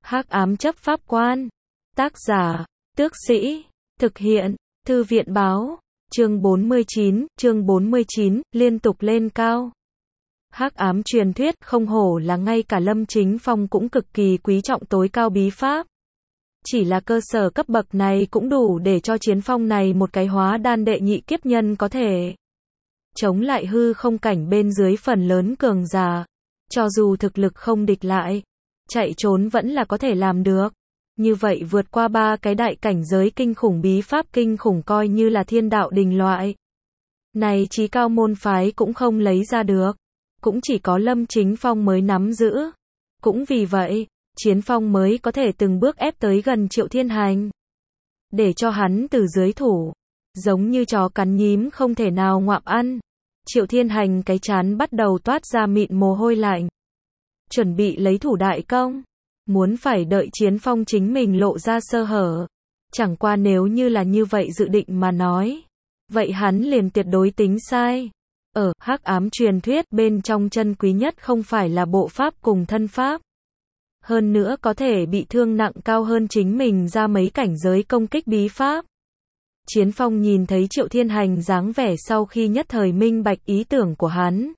Hắc ám chấp pháp quan. Tác giả, Tước Sĩ. Thực hiện, Thư viện báo. Chương 49, liên tục lên cao. Hắc ám truyền thuyết, không hổ là ngay cả Lâm Chính Phong cũng cực kỳ quý trọng tối cao bí pháp. Chỉ là cơ sở cấp bậc này cũng đủ để cho Chiến Phong này một cái hóa đan đệ nhị kiếp nhân có thể chống lại hư không cảnh bên dưới phần lớn cường giả. Cho dù thực lực không địch lại, chạy trốn vẫn là có thể làm được. Như vậy vượt qua ba cái đại cảnh giới kinh khủng bí pháp kinh khủng coi như là thiên đạo đình loại. Này chí cao môn phái cũng không lấy ra được. Cũng chỉ có Lâm Chính Phong mới nắm giữ. Cũng vì vậy, Chiến Phong mới có thể từng bước ép tới gần Triệu Thiên Hành. Để cho hắn từ dưới thủ. Giống như chó cắn nhím không thể nào ngoạm ăn. Triệu Thiên Hành cái trán bắt đầu toát ra mịn mồ hôi lạnh. Chuẩn bị lấy thủ đại công. Muốn phải đợi Chiến Phong chính mình lộ ra sơ hở. Chẳng qua nếu như là như vậy dự định mà nói. Vậy hắn liền tuyệt đối tính sai. Ở hắc ám truyền thuyết bên trong chân quý nhất không phải là bộ pháp cùng thân pháp. Hơn nữa có thể bị thương nặng cao hơn chính mình ra mấy cảnh giới công kích bí pháp. Chiến Phong nhìn thấy Triệu Thiên Hành dáng vẻ sau khi nhất thời minh bạch ý tưởng của hắn.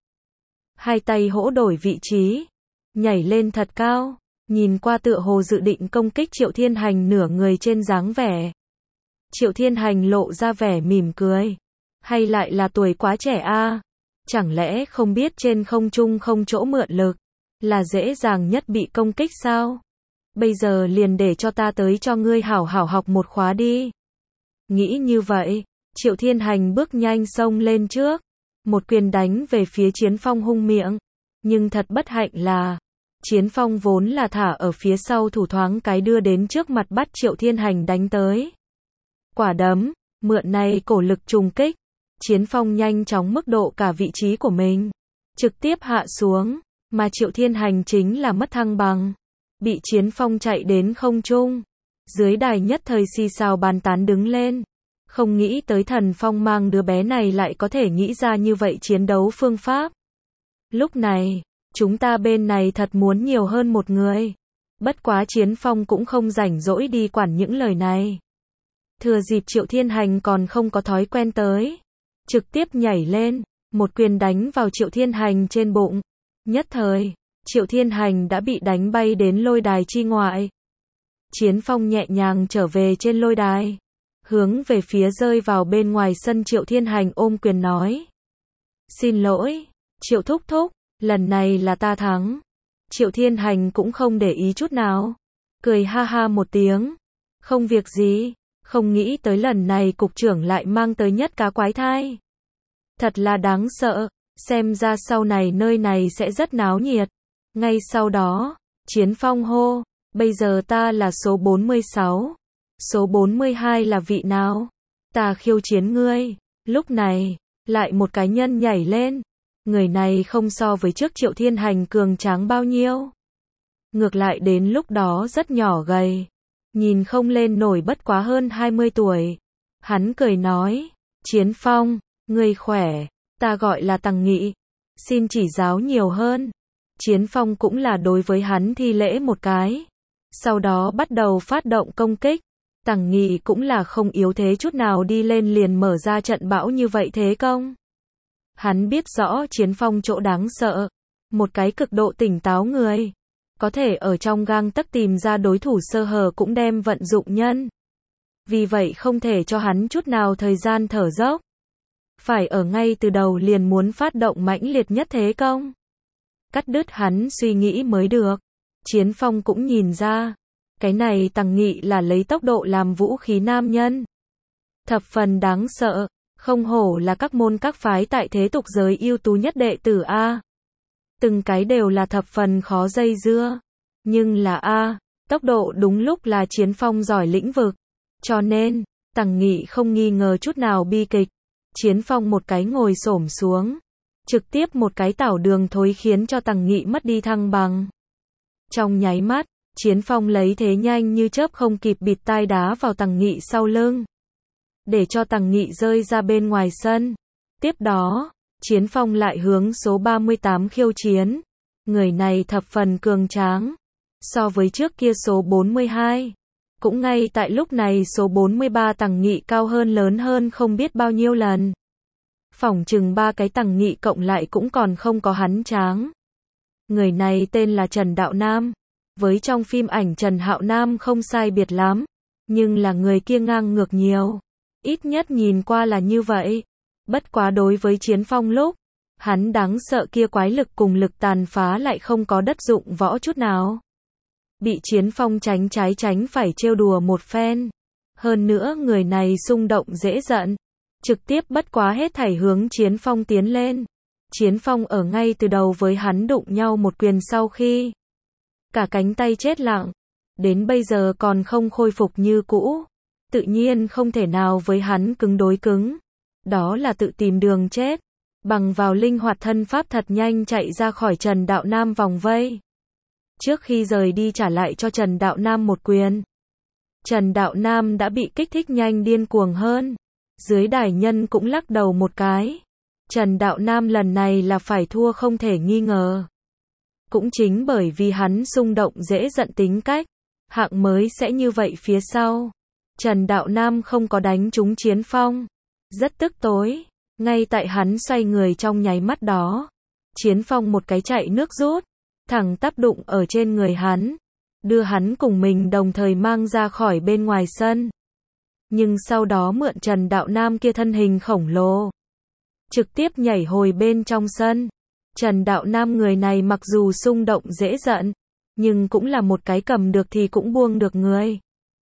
Hai tay hỗ đổi vị trí. Nhảy lên thật cao. Nhìn qua tựa hồ dự định công kích Triệu Thiên Hành nửa người trên dáng vẻ. Triệu Thiên Hành lộ ra vẻ mỉm cười. Hay lại là tuổi quá trẻ a? Chẳng lẽ không biết trên không trung không chỗ mượn lực là dễ dàng nhất bị công kích sao? Bây giờ liền để cho ta tới cho ngươi hảo hảo học một khóa đi. Nghĩ như vậy, Triệu Thiên Hành bước nhanh xông lên trước. Một quyền đánh về phía Chiến Phong hung miệng. Nhưng thật bất hạnh là Chiến Phong vốn là thả ở phía sau thủ thoáng cái đưa đến trước mặt bắt Triệu Thiên Hành đánh tới. Quả đấm, mượn này cổ lực trùng kích. Chiến Phong nhanh chóng mức độ cả vị trí của mình. Trực tiếp hạ xuống. Mà Triệu Thiên Hành chính là mất thăng bằng. Bị Chiến Phong chạy đến không trung. Dưới đài nhất thời xì xào bàn tán đứng lên. Không nghĩ tới Thần Phong mang đứa bé này lại có thể nghĩ ra như vậy chiến đấu phương pháp. Lúc này, chúng ta bên này thật muốn nhiều hơn một người. Bất quá Chiến Phong cũng không rảnh rỗi đi quản những lời này. Thừa dịp Triệu Thiên Hành còn không có thói quen tới. Trực tiếp nhảy lên, một quyền đánh vào Triệu Thiên Hành trên bụng. Nhất thời, Triệu Thiên Hành đã bị đánh bay đến lôi đài chi ngoại. Chiến Phong nhẹ nhàng trở về trên lôi đài. Hướng về phía rơi vào bên ngoài sân Triệu Thiên Hành ôm quyền nói. Xin lỗi, Triệu thúc thúc, lần này là ta thắng. Triệu Thiên Hành cũng không để ý chút nào. Cười ha ha một tiếng. Không việc gì, không nghĩ tới lần này cục trưởng lại mang tới nhất cá quái thai. Thật là đáng sợ, xem ra sau này nơi này sẽ rất náo nhiệt. Ngay sau đó, Chiến Phong hô, bây giờ ta là số 46. Số 42 là vị nào? Ta khiêu chiến ngươi. Lúc này, lại một cái nhân nhảy lên. Người này không so với trước Triệu Thiên Hành cường tráng bao nhiêu. Ngược lại đến lúc đó rất nhỏ gầy. Nhìn không lên nổi bất quá hơn 20 tuổi. Hắn cười nói, Chiến Phong, ngươi khỏe, ta gọi là Tằng Nghị. Xin chỉ giáo nhiều hơn. Chiến Phong cũng là đối với hắn thi lễ một cái. Sau đó bắt đầu phát động công kích. Tằng Nghị cũng là không yếu thế chút nào đi lên liền mở ra trận bão như vậy thế công. Hắn biết rõ Chiến Phong chỗ đáng sợ. Một cái cực độ tỉnh táo người. Có thể ở trong gang tấc tìm ra đối thủ sơ hở cũng đem vận dụng nhân. Vì vậy không thể cho hắn chút nào thời gian thở dốc. Phải ở ngay từ đầu liền muốn phát động mãnh liệt nhất thế công. Cắt đứt hắn suy nghĩ mới được. Chiến Phong cũng nhìn ra. Cái này Tằng Nghị là lấy tốc độ làm vũ khí nam nhân. Thập phần đáng sợ. Không hổ là các môn các phái tại thế tục giới ưu tú nhất đệ tử A. Từng cái đều là thập phần khó dây dưa. Nhưng là A, tốc độ đúng lúc là Chiến Phong giỏi lĩnh vực. Cho nên, Tằng Nghị không nghi ngờ chút nào bi kịch. Chiến Phong một cái ngồi xổm xuống. Trực tiếp một cái tảo đường thối khiến cho Tằng Nghị mất đi thăng bằng. Trong nháy mắt, Chiến Phong lấy thế nhanh như chớp không kịp bịt tai đá vào Tằng Nghị sau lưng. Để cho Tằng Nghị rơi ra bên ngoài sân. Tiếp đó, Chiến Phong lại hướng số 38 khiêu chiến. Người này thập phần cường tráng. so với trước kia số 42. Cũng ngay tại lúc này số 43 Tằng Nghị cao hơn lớn hơn không biết bao nhiêu lần. Phỏng chừng 3 cái Tằng Nghị cộng lại cũng còn không có hắn tráng. Người này tên là Trần Đạo Nam. Với trong phim ảnh Trần Hạo Nam không sai biệt lắm, nhưng là người kia ngang ngược nhiều. Ít nhất nhìn qua là như vậy. Bất quá đối với Chiến Phong lúc, hắn đáng sợ kia quái lực cùng lực tàn phá lại không có đất dụng võ chút nào. Bị Chiến Phong tránh trái tránh phải trêu đùa một phen. Hơn nữa người này xung động dễ giận. Trực tiếp bất quá hết thảy hướng Chiến Phong tiến lên. Chiến Phong ở ngay từ đầu với hắn đụng nhau một quyền sau khi cả cánh tay chết lặng. Đến bây giờ còn không khôi phục như cũ. Tự nhiên không thể nào với hắn cứng đối cứng. Đó là tự tìm đường chết. Bằng vào linh hoạt thân pháp thật nhanh chạy ra khỏi Trần Đạo Nam vòng vây. Trước khi rời đi trả lại cho Trần Đạo Nam một quyền. Trần Đạo Nam đã bị kích thích nhanh điên cuồng hơn. Dưới đài nhân cũng lắc đầu một cái. Trần Đạo Nam lần này là phải thua không thể nghi ngờ. Cũng chính bởi vì hắn xung động dễ giận tính cách, hạng mới sẽ như vậy phía sau. Trần Đạo Nam không có đánh trúng Chiến Phong. Rất tức tối. Ngay tại hắn xoay người trong nháy mắt đó. Chiến Phong một cái chạy nước rút. Thẳng tắp đụng ở trên người hắn. Đưa hắn cùng mình đồng thời mang ra khỏi bên ngoài sân. Nhưng sau đó mượn Trần Đạo Nam kia thân hình khổng lồ. Trực tiếp nhảy hồi bên trong sân. Trần Đạo Nam người này mặc dù xung động dễ giận. Nhưng cũng là một cái cầm được thì cũng buông được người.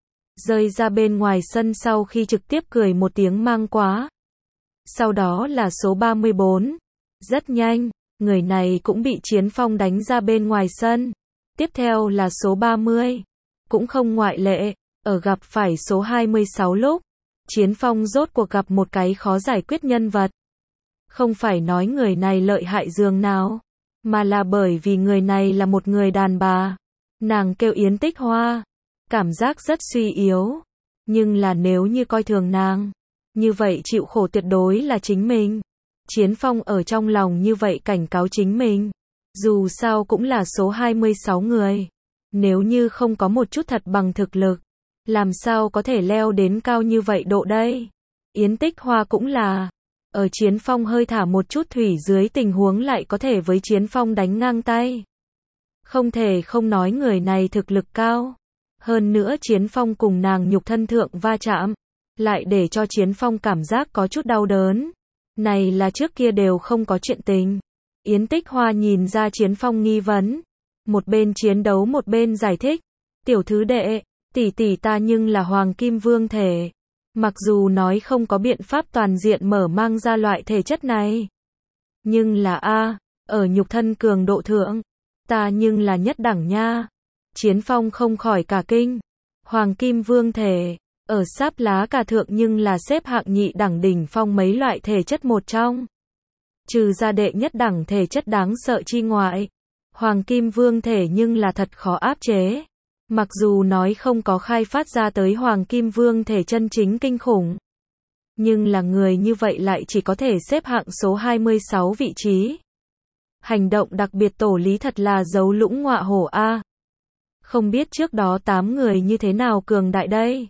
Rơi ra bên ngoài sân sau khi trực tiếp cười một tiếng mang quá. Sau đó là số 34. Rất nhanh, người này cũng bị Chiến Phong đánh ra bên ngoài sân. Tiếp theo là số 30. Cũng không ngoại lệ, ở gặp phải số 26 lúc. Chiến Phong rốt cuộc gặp một cái khó giải quyết nhân vật. Không phải nói người này lợi hại dường nào, mà là bởi vì người này là một người đàn bà. Nàng kêu Yến Tích Hoa. Cảm giác rất suy yếu. Nhưng là nếu như coi thường nàng, như vậy chịu khổ tuyệt đối là chính mình. Chiến Phong ở trong lòng như vậy cảnh cáo chính mình. Dù sao cũng là số 26 người. Nếu như không có một chút thật bằng thực lực, làm sao có thể leo đến cao như vậy độ đây? Yến Tích Hoa cũng là. Ở Chiến Phong hơi thả một chút thủy dưới tình huống lại có thể với Chiến Phong đánh ngang tay. Không thể không nói người này thực lực cao. Hơn nữa Chiến Phong cùng nàng nhục thân thượng va chạm, lại để cho Chiến Phong cảm giác có chút đau đớn. Này là trước kia đều không có chuyện tình. Yến Tích Hoa nhìn ra Chiến Phong nghi vấn. Một bên chiến đấu một bên giải thích. Tiểu thứ đệ, tỷ tỷ ta nhưng là Hoàng Kim Vương thể. Mặc dù nói không có biện pháp toàn diện mở mang ra loại thể chất này. Nhưng là ở nhục thân cường độ thượng. Ta nhưng là nhất đẳng nha. Chiến Phong không khỏi cả kinh. Hoàng Kim Vương thể. Ở sáp lá cà thượng nhưng là xếp hạng nhị đẳng đỉnh phong mấy loại thể chất một trong. Trừ ra đệ nhất đẳng thể chất đáng sợ chi ngoại. Hoàng Kim Vương thể nhưng là thật khó áp chế. Mặc dù nói không có khai phát ra tới Hoàng Kim Vương thể chân chính kinh khủng. Nhưng là người như vậy lại chỉ có thể xếp hạng số 26 vị trí. Hành động đặc biệt tổ lý thật là giấu lũng ngọa hổ a. Không biết trước đó 8 người như thế nào cường đại đây.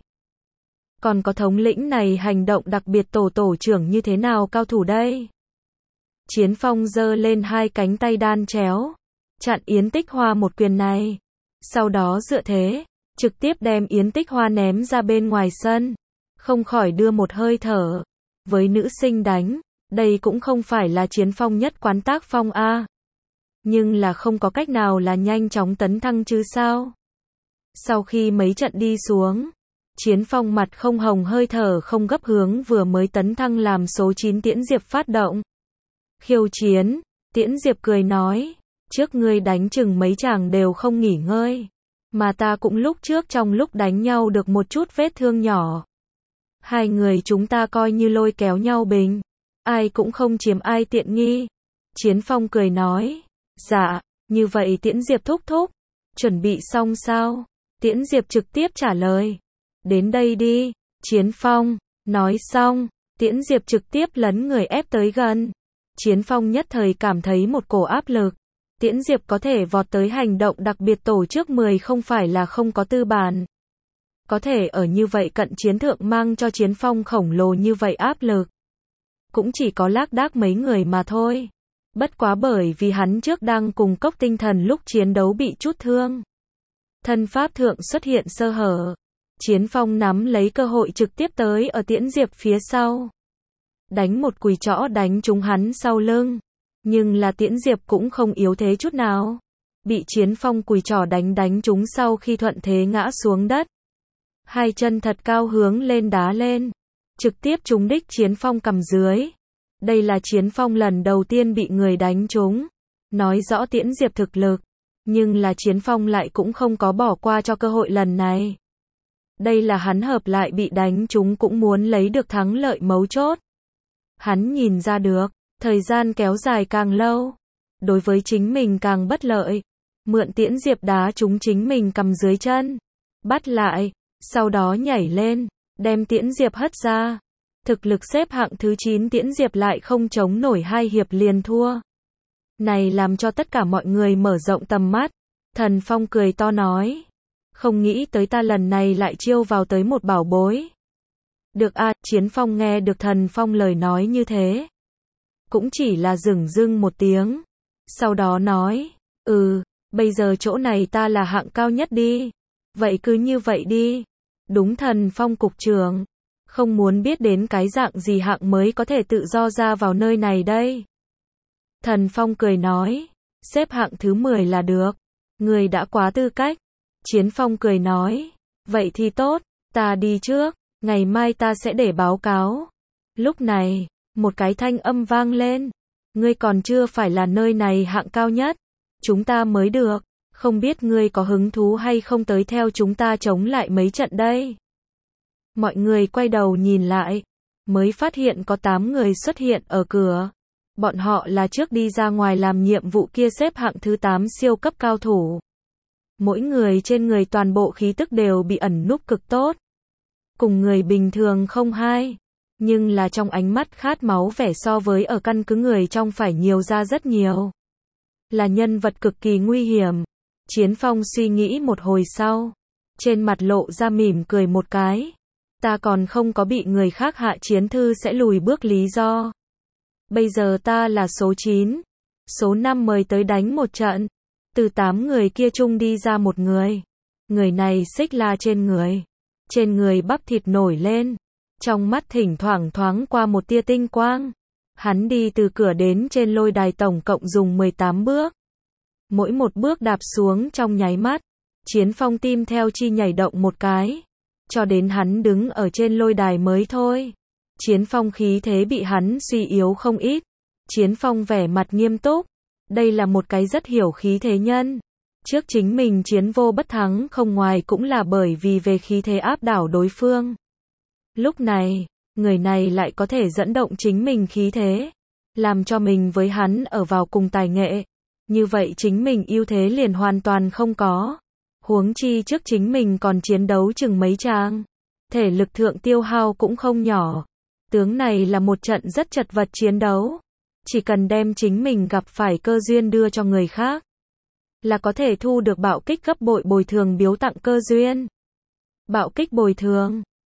Còn có thống lĩnh này hành động đặc biệt tổ trưởng như thế nào cao thủ đây. Chiến Phong giơ lên hai cánh tay đan chéo. Chặn Yến Tích Hoa một quyền này. Sau đó dựa thế, trực tiếp đem Yến Tích Hoa ném ra bên ngoài sân. Không khỏi đưa một hơi thở. Với nữ sinh đánh, đây cũng không phải là Chiến Phong nhất quán tác phong a. Nhưng là không có cách nào là nhanh chóng tấn thăng chứ sao. Sau khi mấy trận đi xuống, Chiến Phong mặt không hồng hơi thở không gấp hướng vừa mới tấn thăng làm số 9 Tiễn Diệp phát động. Khiêu chiến, Tiễn Diệp cười nói, trước ngươi đánh chừng mấy chàng đều không nghỉ ngơi. Mà ta cũng lúc trước trong lúc đánh nhau được một chút vết thương nhỏ. Hai người chúng ta coi như lôi kéo nhau bình. Ai cũng không chiếm ai tiện nghi. Chiến Phong cười nói, dạ, như vậy Tiễn Diệp thúc thúc. Chuẩn bị xong sao? Tiễn Diệp trực tiếp trả lời. Đến đây đi, Chiến Phong. Nói xong, Tiễn Diệp trực tiếp lấn người ép tới gần. Chiến Phong nhất thời cảm thấy một cổ áp lực. Tiễn Diệp có thể vọt tới hành động đặc biệt tổ chức 10 không phải là không có tư bản. Có thể ở như vậy cận chiến thượng mang cho Chiến Phong khổng lồ như vậy áp lực. Cũng chỉ có lác đác mấy người mà thôi. Bất quá bởi vì hắn trước đang cùng Cốc Tinh Thần lúc chiến đấu bị chút thương. Thân pháp thượng xuất hiện sơ hở. Chiến Phong nắm lấy cơ hội trực tiếp tới ở Tiễn Diệp phía sau. Đánh một quỳ trõ đánh trúng hắn sau lưng. Nhưng là Tiễn Diệp cũng không yếu thế chút nào. Bị Chiến Phong quỳ trỏ đánh trúng sau khi thuận thế ngã xuống đất. Hai chân thật cao hướng lên đá lên. Trực tiếp trúng đích Chiến Phong cằm dưới. Đây là Chiến Phong lần đầu tiên bị người đánh trúng. Nói rõ Tiễn Diệp thực lực. Nhưng là Chiến Phong lại cũng không có bỏ qua cho cơ hội lần này. Đây là hắn hợp lại bị đánh trúng cũng muốn lấy được thắng lợi mấu chốt. Hắn nhìn ra được, thời gian kéo dài càng lâu. Đối với chính mình càng bất lợi. Mượn Tiễn Diệp đá trúng chính mình cằm dưới chân. Bắt lại, sau đó nhảy lên, đem Tiễn Diệp hất ra. Thực lực xếp hạng thứ 9 Tiễn Diệp lại không chống nổi 2 hiệp liền thua. Này làm cho tất cả mọi người mở rộng tầm mắt. Thần Phong cười to nói. Không nghĩ tới ta lần này lại chiêu vào tới một bảo bối. Được à, Chiến Phong nghe được Thần Phong lời nói như thế. Cũng chỉ là dửng dưng một tiếng. Sau đó nói, bây giờ chỗ này ta là hạng cao nhất đi. Vậy cứ như vậy đi. Đúng Thần Phong cục trưởng. Không muốn biết đến cái dạng gì hạng mới có thể tự do ra vào nơi này đây. Thần Phong cười nói, xếp hạng thứ 10 là được. Người đã quá tư cách. Chiến Phong cười nói, vậy thì tốt, ta đi trước, ngày mai ta sẽ để báo cáo. Lúc này, một cái thanh âm vang lên. Ngươi còn chưa phải là nơi này hạng cao nhất. Chúng ta mới được. Không biết ngươi có hứng thú hay không tới theo chúng ta chống lại mấy trận đây. Mọi người quay đầu nhìn lại. Mới phát hiện có 8 người xuất hiện ở cửa. Bọn họ là trước đi ra ngoài làm nhiệm vụ kia xếp hạng thứ 8 siêu cấp cao thủ. Mỗi người trên người toàn bộ khí tức đều bị ẩn núp cực tốt. Cùng người bình thường không hai. Nhưng là trong ánh mắt khát máu vẻ so với ở căn cứ người trong phải nhiều ra rất nhiều. Là nhân vật cực kỳ nguy hiểm. Chiến Phong suy nghĩ một hồi sau. Trên mặt lộ ra mỉm cười một cái. Ta còn không có bị người khác hạ chiến thư sẽ lùi bước lý do. Bây giờ ta là số 9. Số 5 mời tới đánh một trận. Từ 8 người kia chung đi ra một người. Người này xích la trên người. Trên người bắp thịt nổi lên. Trong mắt thỉnh thoảng thoáng qua một tia tinh quang. Hắn đi từ cửa đến trên lôi đài tổng cộng dùng 18 bước. Mỗi một bước đạp xuống trong nháy mắt. Chiến Phong tim theo chi nhảy động một cái. Cho đến hắn đứng ở trên lôi đài mới thôi. Chiến Phong khí thế bị hắn suy yếu không ít. Chiến Phong vẻ mặt nghiêm túc. Đây là một cái rất hiểu khí thế nhân. Trước chính mình chiến vô bất thắng không ngoài cũng là bởi vì về khí thế áp đảo đối phương. Lúc này, người này lại có thể dẫn động chính mình khí thế. Làm cho mình với hắn ở vào cùng tài nghệ. Như vậy chính mình ưu thế liền hoàn toàn không có. Huống chi trước chính mình còn chiến đấu chừng mấy trang. Thể lực thượng tiêu hao cũng không nhỏ. Tướng này là một trận rất chật vật chiến đấu. Chỉ cần đem chính mình gặp phải cơ duyên đưa cho người khác. Là có thể thu được bạo kích gấp bội bồi thường biếu tặng cơ duyên. Bạo kích bồi thường.